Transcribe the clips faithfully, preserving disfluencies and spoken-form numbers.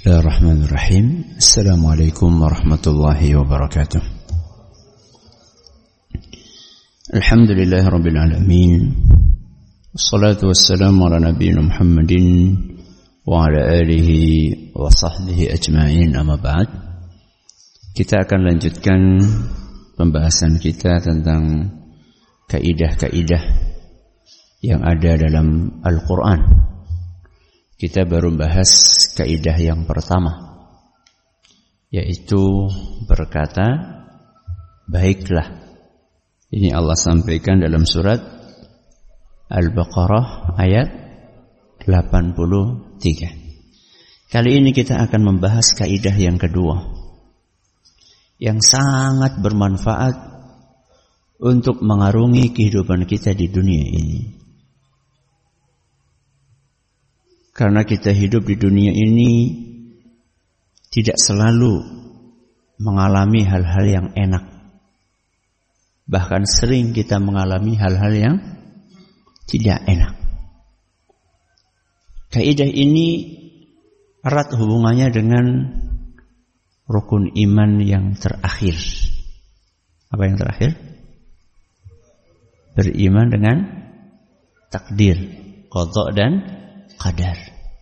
Bismillahirrahmanirrahim. Assalamualaikum warahmatullahi wabarakatuh. Alhamdulillahi rabbil alamin. Wassalatu wassalamu ala nabiyyina Muhammadin wa ala alihi wa sahbihi ajma'in, amma ba'd. Kita akan lanjutkan pembahasan kita tentang kaidah-kaidah yang ada dalam Al-Quran. Kita baru bahas kaidah yang pertama, yaitu berkata baiklah. Ini Allah sampaikan dalam surat Al-Baqarah ayat delapan puluh tiga. Kali ini kita akan membahas kaidah yang kedua, yang sangat bermanfaat untuk mengarungi kehidupan kita di dunia ini. Karena kita hidup di dunia ini tidak selalu mengalami hal-hal yang enak. Bahkan sering kita mengalami hal-hal yang tidak enak. Kaidah ini erat hubungannya dengan rukun iman yang terakhir. Apa yang terakhir? Beriman dengan takdir, qada dan qadar.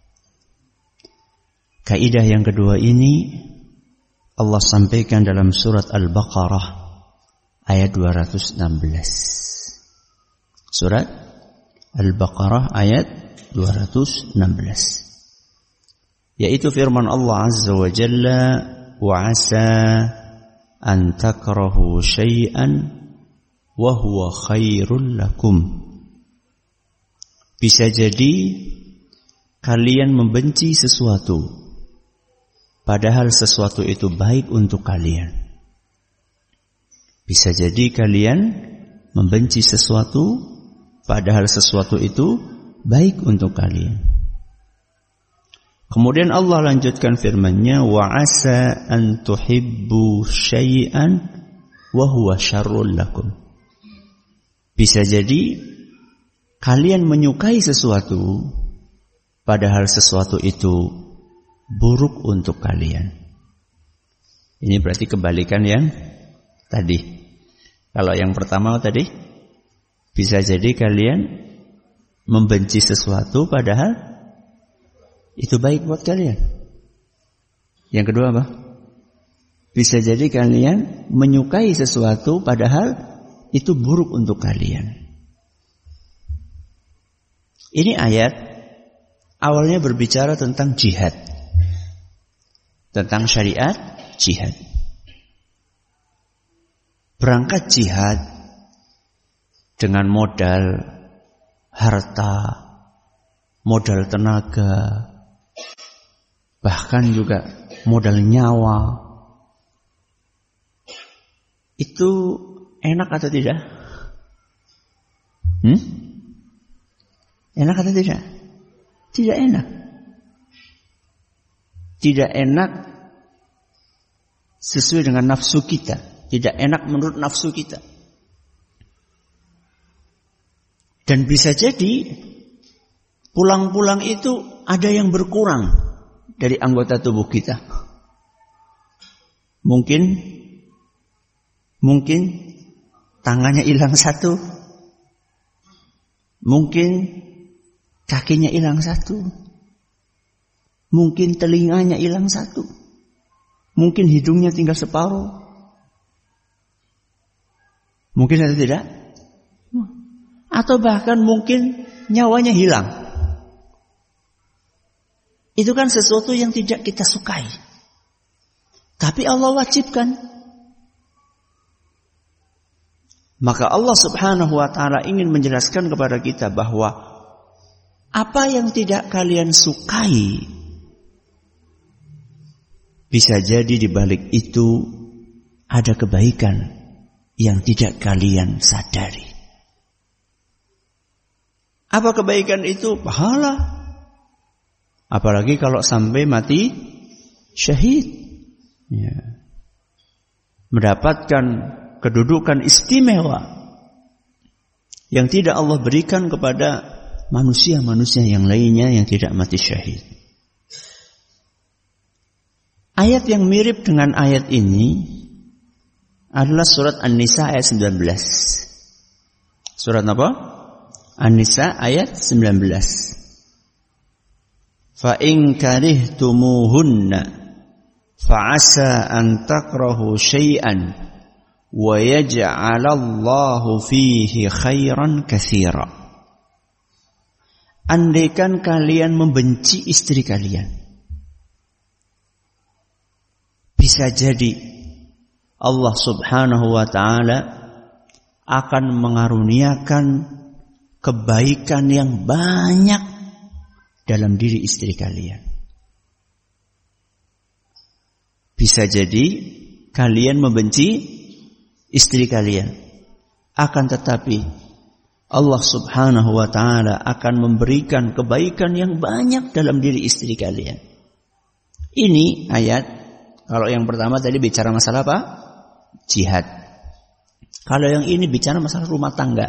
Kaidah yang kedua ini Allah sampaikan dalam surat Al-Baqarah ayat dua ratus enam belas. Surat Al-Baqarah ayat dua ratus enam belas, yaitu firman Allah Azza wa Jalla, wa asa an takrahu syai'an wa huwa khairul lakum. Bisa jadi kalian membenci sesuatu, padahal sesuatu itu baik untuk kalian. Bisa jadi kalian membenci sesuatu, padahal sesuatu itu baik untuk kalian. Kemudian Allah lanjutkan firman-Nya, wa asa an tuhibbu syai'an wa huwa syarrul lakum. Bisa jadi kalian menyukai sesuatu, padahal sesuatu itu buruk untuk kalian. Ini berarti kebalikan yang tadi. Kalau yang pertama tadi, bisa jadi kalian membenci sesuatu padahal itu baik buat kalian. Yang kedua apa? Bisa jadi kalian menyukai sesuatu padahal itu buruk untuk kalian. Ini ayat awalnya berbicara tentang jihad, tentang syariat jihad. Berangkat jihad dengan modal harta, modal tenaga, bahkan juga modal nyawa. Itu enak atau tidak? Hmm? Enak atau tidak? Tidak enak. Tidak enak sesuai dengan nafsu kita. Tidak enak menurut nafsu kita. Dan bisa jadi pulang-pulang itu ada yang berkurang dari anggota tubuh kita. Mungkin Mungkin tangannya hilang satu. Mungkin kakinya hilang satu. Mungkin telinganya hilang satu. Mungkin hidungnya tinggal separuh. Mungkin atau tidak? Atau bahkan mungkin nyawanya hilang. Itu kan sesuatu yang tidak kita sukai. Tapi Allah wajibkan. Maka Allah Subhanahu wa ta'ala ingin menjelaskan kepada kita bahwa apa yang tidak kalian sukai, bisa jadi di balik itu ada kebaikan yang tidak kalian sadari. Apa kebaikan itu? Pahala. Apalagi kalau sampai mati syahid. Ya. Mendapatkan kedudukan istimewa yang tidak Allah berikan kepada manusia-manusia yang lainnya yang tidak mati syahid. Ayat yang mirip dengan ayat ini adalah surat An-Nisa ayat sembilan belas. Surat apa? An-Nisa ayat sembilan belas. Fa in karihtumuhunna fa'asa an takrahu syai'an wa yaj'alallahu fihi khairan katsira. Andaikan kalian membenci istri kalian, bisa jadi Allah Subhanahu wa ta'ala akan mengaruniakan kebaikan yang banyak dalam diri istri kalian. Bisa jadi kalian membenci istri kalian, akan tetapi Allah Subhanahu wa ta'ala akan memberikan kebaikan yang banyak dalam diri istri kalian. Ini ayat, kalau yang pertama tadi bicara masalah apa? Jihad. Kalau yang ini bicara masalah rumah tangga.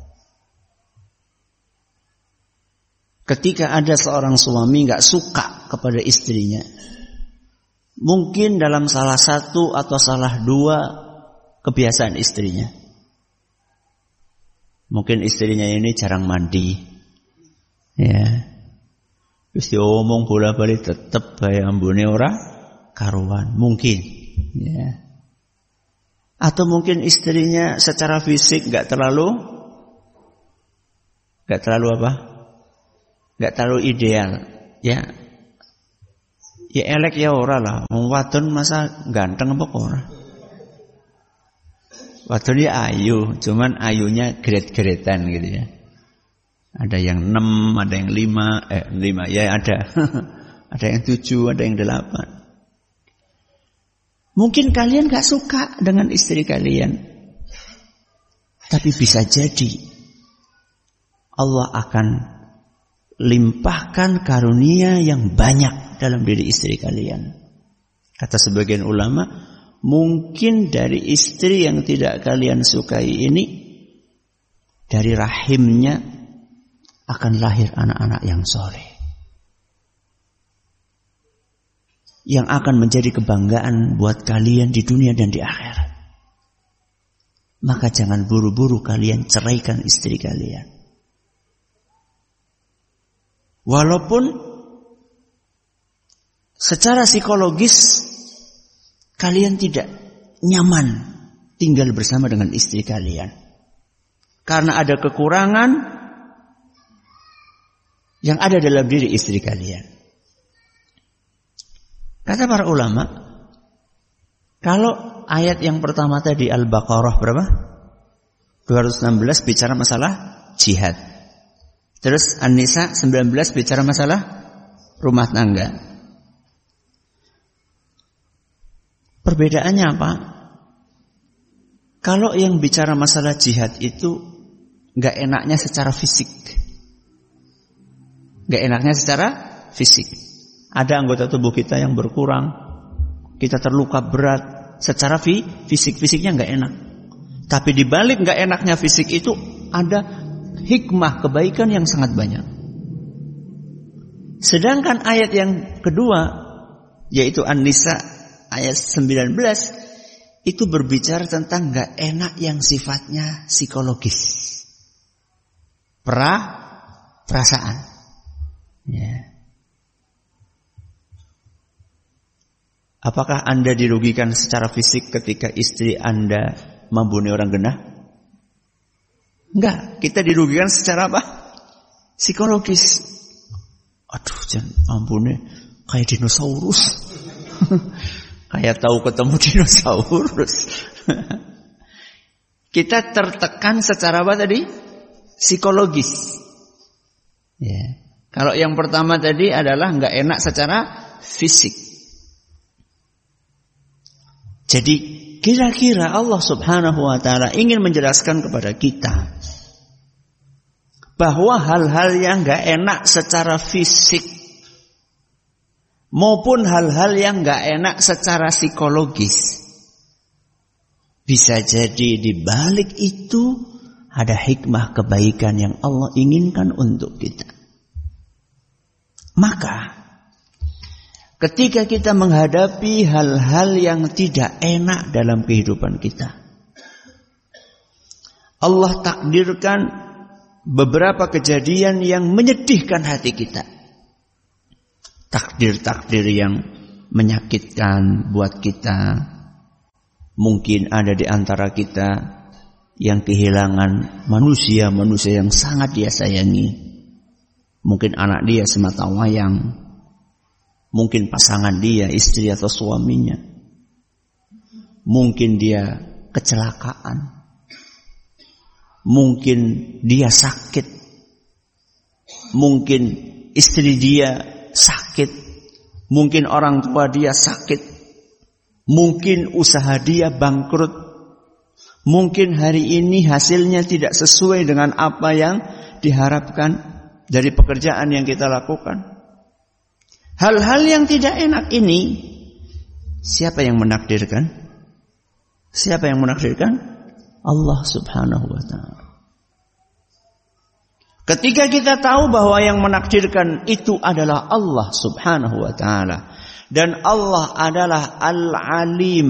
Ketika ada seorang suami gak suka kepada istrinya, mungkin dalam salah satu atau salah dua kebiasaan istrinya. Mungkin istrinya ini jarang mandi, ya. Terus diomong bola-balik tetep bae ambune ora karuan, mungkin, ya. Atau mungkin istrinya secara fisik nggak terlalu, nggak terlalu apa, nggak terlalu ideal, ya. Ya elek ya ora lah, wong wadon masa ganteng apa ora? Wadon ya ayu, cuman ayunya gret-gretan gitu ya. Ada yang enam, ada yang lima, eh lima ya ada, ada yang tujuh, ada yang delapan. Mungkin kalian gak suka dengan istri kalian, tapi bisa jadi Allah akan limpahkan karunia yang banyak dalam diri istri kalian. Kata sebagian ulama, mungkin dari istri yang tidak kalian sukai ini, dari rahimnya akan lahir anak-anak yang soleh, yang akan menjadi kebanggaan buat kalian di dunia dan di akhirat. Maka jangan buru-buru kalian ceraikan istri kalian. Walaupun secara psikologis kalian tidak nyaman tinggal bersama dengan istri kalian, karena ada kekurangan yang ada dalam diri istri kalian. Kata para ulama, kalau ayat yang pertama tadi Al-Baqarah berapa? dua ratus enam belas bicara masalah jihad. Terus An-Nisa sembilan belas bicara masalah rumah tangga. Perbedaannya apa? Kalau yang bicara masalah jihad itu gak enaknya secara fisik. Gak enaknya secara fisik. Ada anggota tubuh kita yang berkurang, kita terluka berat, secara fi, fisik-fisiknya gak enak. Tapi di balik gak enaknya fisik itu ada hikmah kebaikan yang sangat banyak. Sedangkan ayat yang kedua, yaitu An-Nisa ayat sembilan belas, itu berbicara tentang gak enak yang sifatnya psikologis, pra, perasaan, ya. Apakah Anda dirugikan secara fisik ketika istri Anda membunuh orang genah? Enggak, kita dirugikan secara apa? Psikologis. Aduh, jangan ampun, kayak dinosaurus. Kayak tahu ketemu dinosaurus. Kita tertekan secara apa tadi? Psikologis. Ya. Kalau yang pertama tadi adalah enggak enak secara fisik. Jadi kira-kira Allah Subhanahu wa ta'ala ingin menjelaskan kepada kita bahwa hal-hal yang gak enak secara fisik maupun hal-hal yang gak enak secara psikologis, bisa jadi di balik itu ada hikmah kebaikan yang Allah inginkan untuk kita. Maka ketika kita menghadapi hal-hal yang tidak enak dalam kehidupan kita. Allah takdirkan beberapa kejadian yang menyedihkan hati kita. Takdir-takdir yang menyakitkan buat kita. Mungkin ada di antara kita yang kehilangan manusia-manusia yang sangat dia sayangi. Mungkin anak dia semata wayang. Mungkin pasangan dia, istri atau suaminya. Mungkin dia kecelakaan. Mungkin dia sakit. Mungkin istri dia sakit. Mungkin orang tua dia sakit. Mungkin usaha dia bangkrut. Mungkin hari ini hasilnya tidak sesuai dengan apa yang diharapkan dari pekerjaan yang kita lakukan. Hal-hal yang tidak enak ini, siapa yang menakdirkan? Siapa yang menakdirkan? Allah subhanahu wa ta'ala. Ketika kita tahu bahwa yang menakdirkan itu adalah Allah subhanahu wa ta'ala. Dan Allah adalah Al-Alim.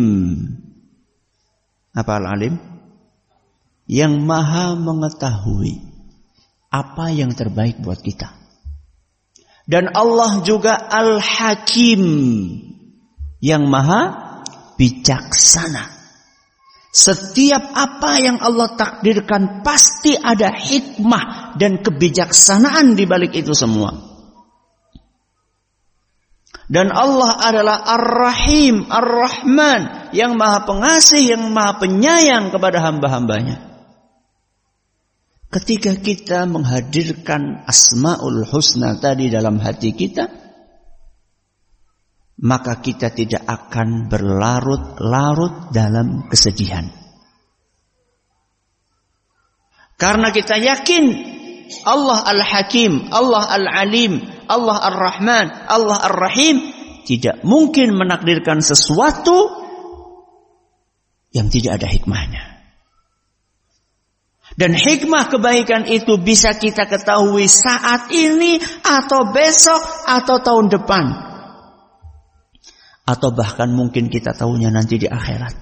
Apa Al-Alim? Yang maha mengetahui apa yang terbaik buat kita. Dan Allah juga Al-Hakim. Yang maha bijaksana. Setiap apa yang Allah takdirkan pasti ada hikmah dan kebijaksanaan di balik itu semua. Dan Allah adalah Ar-Rahim, Ar-Rahman, yang maha pengasih, yang maha penyayang kepada hamba-hambanya. Ketika kita menghadirkan Asmaul Husna tadi dalam hati kita, maka kita tidak akan berlarut-larut dalam kesedihan. Karena kita yakin Allah Al-Hakim, Allah Al-Alim, Allah Ar-Rahman, Allah Ar-Rahim tidak mungkin menakdirkan sesuatu yang tidak ada hikmahnya. Dan hikmah kebaikan itu bisa kita ketahui saat ini atau besok atau tahun depan. Atau bahkan mungkin kita tahunya nanti di akhirat.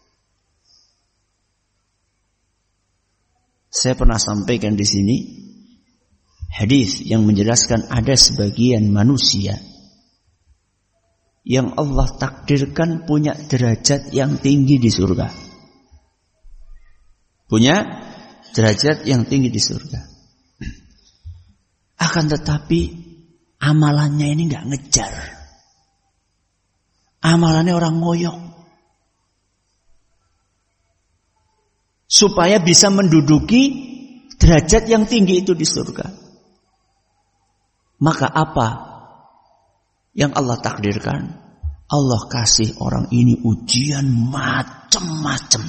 Saya pernah sampaikan di sini hadis yang menjelaskan ada sebagian manusia yang Allah takdirkan punya derajat yang tinggi di surga. Punya derajat yang tinggi di surga. Akan tetapi amalannya ini nggak ngejar. Amalannya orang ngoyok. Supaya bisa menduduki derajat yang tinggi itu di surga. Maka apa yang Allah takdirkan? Allah kasih orang ini ujian macam-macam.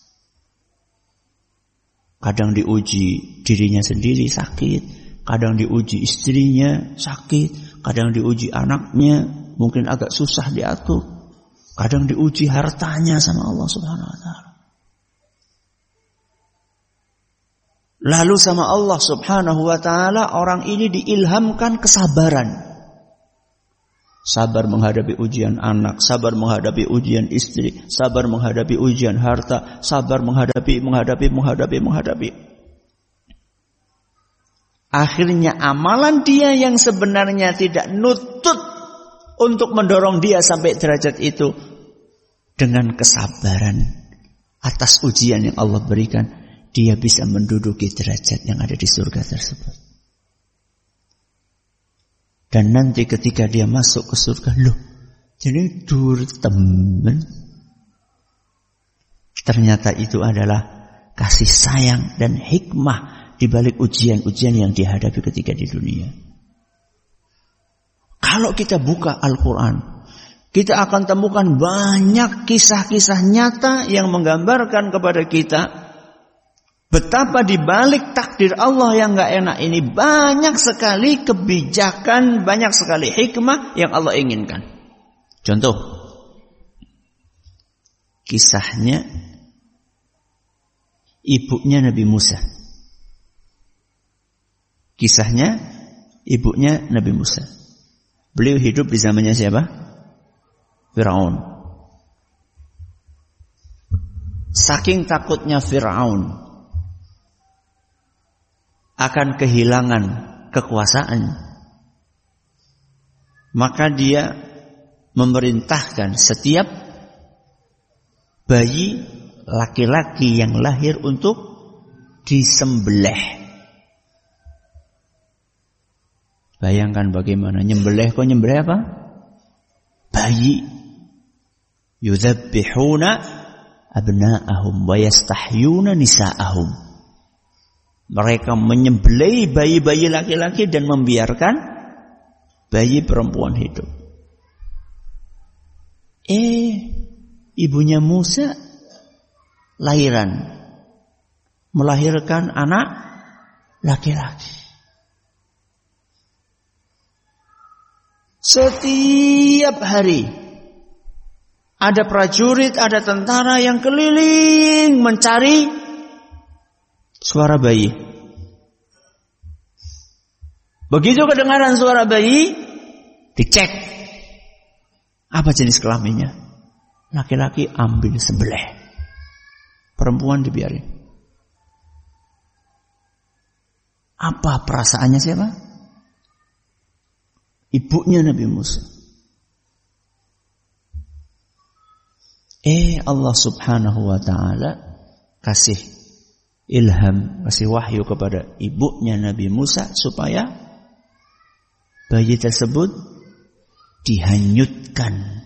Kadang diuji dirinya sendiri sakit. Kadang diuji istrinya sakit. Kadang diuji anaknya. Mungkin agak susah diatur. Kadang diuji hartanya sama Allah subhanahu wa ta'ala. Lalu sama Allah subhanahu wa ta'ala orang ini diilhamkan kesabaran. Sabar menghadapi ujian anak. Sabar menghadapi ujian istri. Sabar menghadapi ujian harta. Sabar menghadapi, menghadapi, menghadapi, menghadapi. Akhirnya amalan dia yang sebenarnya tidak nutut untuk mendorong dia sampai derajat itu, dengan kesabaran atas ujian yang Allah berikan, dia bisa menduduki derajat yang ada di surga tersebut. Dan nanti ketika dia masuk ke surga, loh, jadi dur temen. Ternyata itu adalah kasih sayang dan hikmah di balik ujian-ujian yang dihadapi ketika di dunia. Kalau kita buka Al-Quran, kita akan temukan banyak kisah-kisah nyata yang menggambarkan kepada kita betapa di balik takdir Allah yang gak enak ini banyak sekali kebijakan, banyak sekali hikmah yang Allah inginkan. Contoh, kisahnya ibunya Nabi Musa. Kisahnya ibunya Nabi Musa. Beliau hidup di zamannya siapa? Fir'aun. Saking takutnya Fir'aun akan kehilangan kekuasaan, maka dia memerintahkan setiap bayi laki-laki yang lahir untuk disembelih. Bayangkan bagaimana nyembelih, kok nyembelih apa? Bayi. Yudzabbihuna abna'ahum wa yastahyuna nisa'ahum. Mereka menyembelih bayi-bayi laki-laki dan membiarkan bayi perempuan hidup. Eh, ibunya Musa lahiran, melahirkan anak laki-laki. Setiap hari ada prajurit, ada tentara yang keliling mencari suara bayi. Begitu kedengaran suara bayi, dicek apa jenis kelaminnya. Laki-laki ambil sembelih, perempuan dibiarin. Apa perasaannya siapa? Ibunya Nabi Musa. Eh, Allah Subhanahu wa ta'ala kasih ilham, kasih wahyu kepada ibunya Nabi Musa supaya bayi tersebut dihanyutkan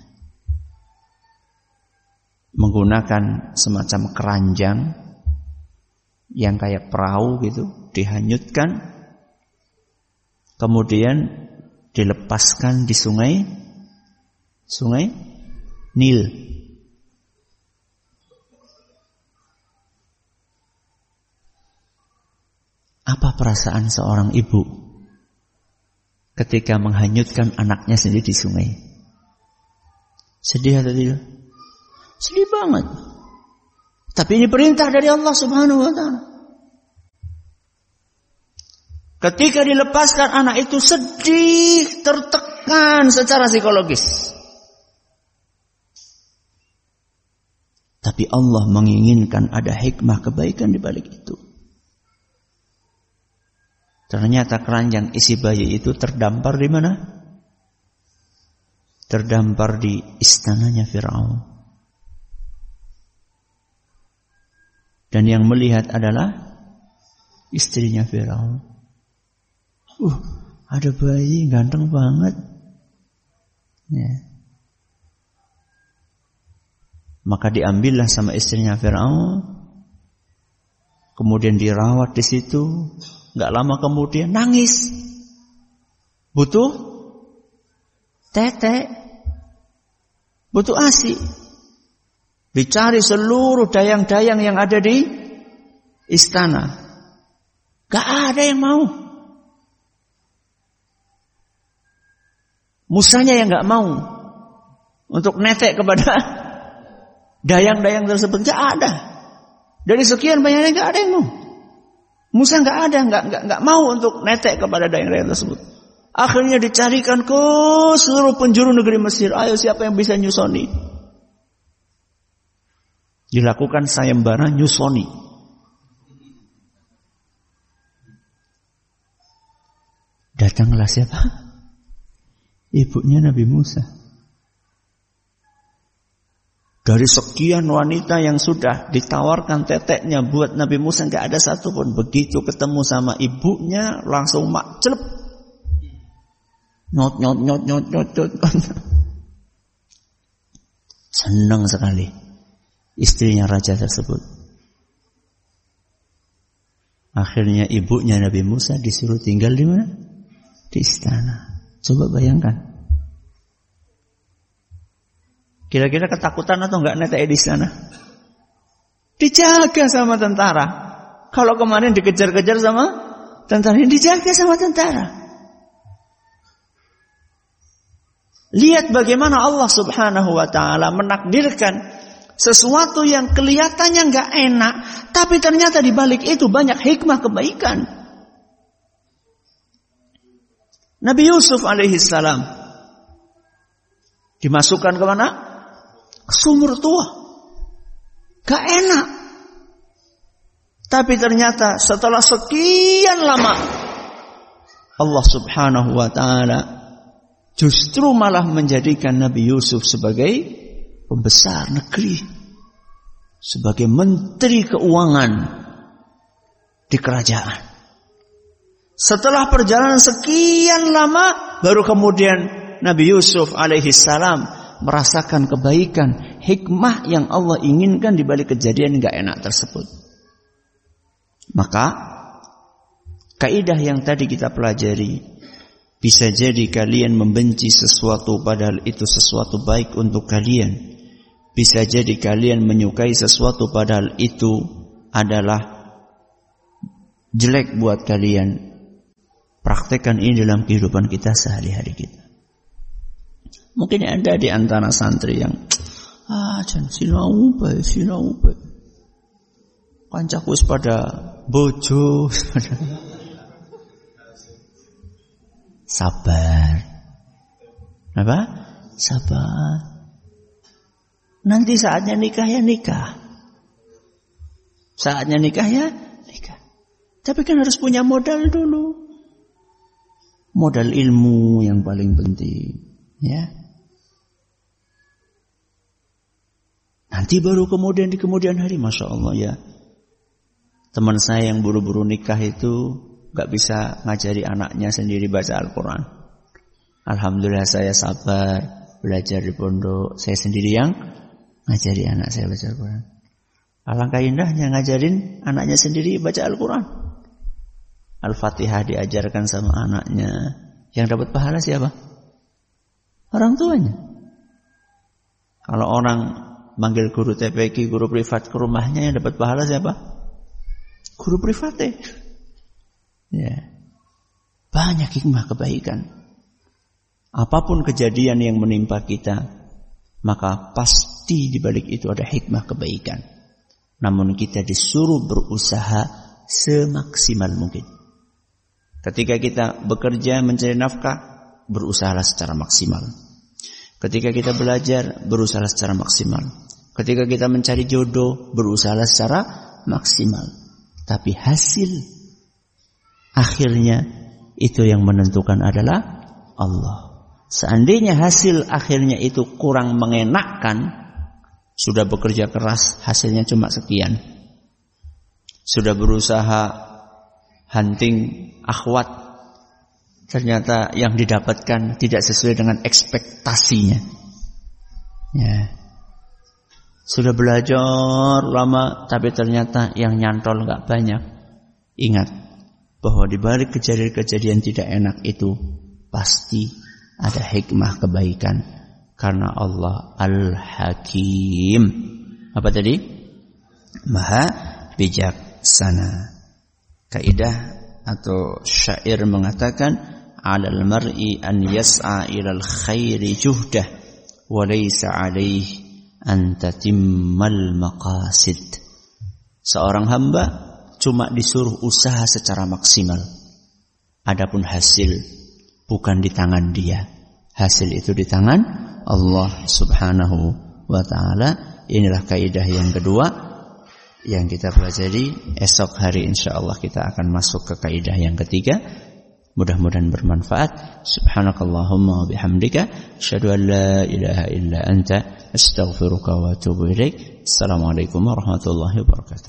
menggunakan semacam keranjang yang kayak perahu gitu, dihanyutkan, kemudian dilepaskan di sungai sungai Nil. Apa perasaan seorang ibu ketika menghanyutkan anaknya sendiri di sungai? Sedih atau tidak? Sedih banget. Tapi ini perintah dari Allah Subhanahu wa ta'ala. Ketika dilepaskan, anak itu sedih, tertekan secara psikologis. Tapi Allah menginginkan ada hikmah kebaikan di balik itu. Ternyata keranjang isi bayi itu terdampar di mana? Terdampar di istananya Fir'aun. Dan yang melihat adalah istrinya Fir'aun. Uh, ada bayi ganteng banget. Ya. Maka diambillah sama istrinya Fir'aun, kemudian dirawat di situ. Gak lama kemudian nangis, butuh tete, butuh ASI. Dicari seluruh dayang-dayang yang ada di istana, gak ada yang mau. Musanya yang gak mau untuk netek kepada dayang-dayang tersebut, gak ada. Dari sekian banyaknya gak ada yang mau. Musa gak ada, gak, gak, gak mau untuk netek kepada dayang-dayang tersebut. Akhirnya dicarikan ke seluruh penjuru negeri Mesir. Ayo, siapa yang bisa nyusoni? Dilakukan sayembara nyusoni. Datanglah siapa? Ibunya Nabi Musa. Dari sekian wanita yang sudah ditawarkan teteknya buat Nabi Musa, gak ada satupun. Begitu ketemu sama ibunya, langsung mak celep. Nyot nyot nyot nyot nyot nyot. Senang sekali istrinya raja tersebut. Akhirnya ibunya Nabi Musa disuruh tinggal di mana? Di istana. Coba bayangkan. Kira-kira ketakutan atau enggak netek di sana? Dijaga sama tentara. Kalau kemarin dikejar-kejar sama tentara, ini dijaga sama tentara. Lihat bagaimana Allah Subhanahu wa ta'ala menakdirkan sesuatu yang kelihatannya enggak enak, tapi ternyata di balik itu banyak hikmah kebaikan. Nabi Yusuf alaihi salam Dimasukkan ke mana? Sumur tua. Gak enak. Tapi ternyata setelah sekian lama Allah subhanahu wa ta'ala justru malah menjadikan Nabi Yusuf sebagai pembesar negeri, sebagai menteri keuangan di kerajaan. Setelah perjalanan sekian lama, baru kemudian Nabi Yusuf alaihi salam merasakan kebaikan, hikmah yang Allah inginkan di balik kejadian gak enak tersebut. Maka kaidah yang tadi kita pelajari, bisa jadi kalian membenci sesuatu padahal itu sesuatu baik untuk kalian. Bisa jadi kalian menyukai sesuatu padahal itu adalah jelek buat kalian. Praktekkan ini dalam kehidupan kita sehari-hari kita. Mungkin ada di antara santri yang ah jan sinau bae sinau bae. Kancaku wis pada bojo. Sabar. Apa? Sabar. Nanti saatnya nikah ya nikah. Saatnya nikah ya nikah. Tapi kan harus punya modal dulu. Modal ilmu yang paling penting, ya. Nanti baru kemudian di kemudian hari, masya Allah ya. Teman saya yang buru-buru nikah itu gak bisa ngajari anaknya sendiri baca Al-Quran. Alhamdulillah saya sabar belajar di pondok, saya sendiri yang ngajari anak saya baca Al-Quran. Alangkah indahnya ngajarin anaknya sendiri baca Al-Quran. Al-Fatihah diajarkan sama anaknya. Yang dapat pahala siapa? Orang tuanya. Kalau orang manggil guru T P Q, guru privat ke rumahnya, yang dapat pahala siapa? Guru privatnya. Ya. Banyak hikmah kebaikan. Apapun kejadian yang menimpa kita, maka pasti di balik itu ada hikmah kebaikan. Namun kita disuruh berusaha semaksimal mungkin. Ketika kita bekerja mencari nafkah, berusahalah secara maksimal. Ketika kita belajar, berusahalah secara maksimal. Ketika kita mencari jodoh, berusahalah secara maksimal. Tapi hasil akhirnya itu yang menentukan adalah Allah. Seandainya hasil akhirnya itu kurang mengenakkan, sudah bekerja keras, hasilnya cuma sekian. Sudah berusaha hunting akhwat, ternyata yang didapatkan tidak sesuai dengan ekspektasinya. Ya. Sudah belajar lama, tapi ternyata yang nyantol gak banyak. Ingat bahwa di balik kejadian-kejadian tidak enak itu pasti ada hikmah kebaikan, karena Allah Al-Hakim. Apa tadi? Maha bijaksana. Kaidah atau syair mengatakan, alal mar'i an yas'a ilal khairi juhdah wa laysa alaihi an tatimmal maqasid. Seorang hamba cuma disuruh usaha secara maksimal. Adapun hasil bukan di tangan dia. Hasil itu di tangan Allah Subhanahu wa taala. Inilah kaidah yang kedua yang kita pelajari. Esok hari insyaallah kita akan masuk ke kaidah yang ketiga. Mudah-mudahan bermanfaat. Subhanakallahumma wa bihamdika asyhadu an la ilaha illa anta astaghfiruka wa atubu ilaik. Assalamualaikum warahmatullahi wabarakatuh.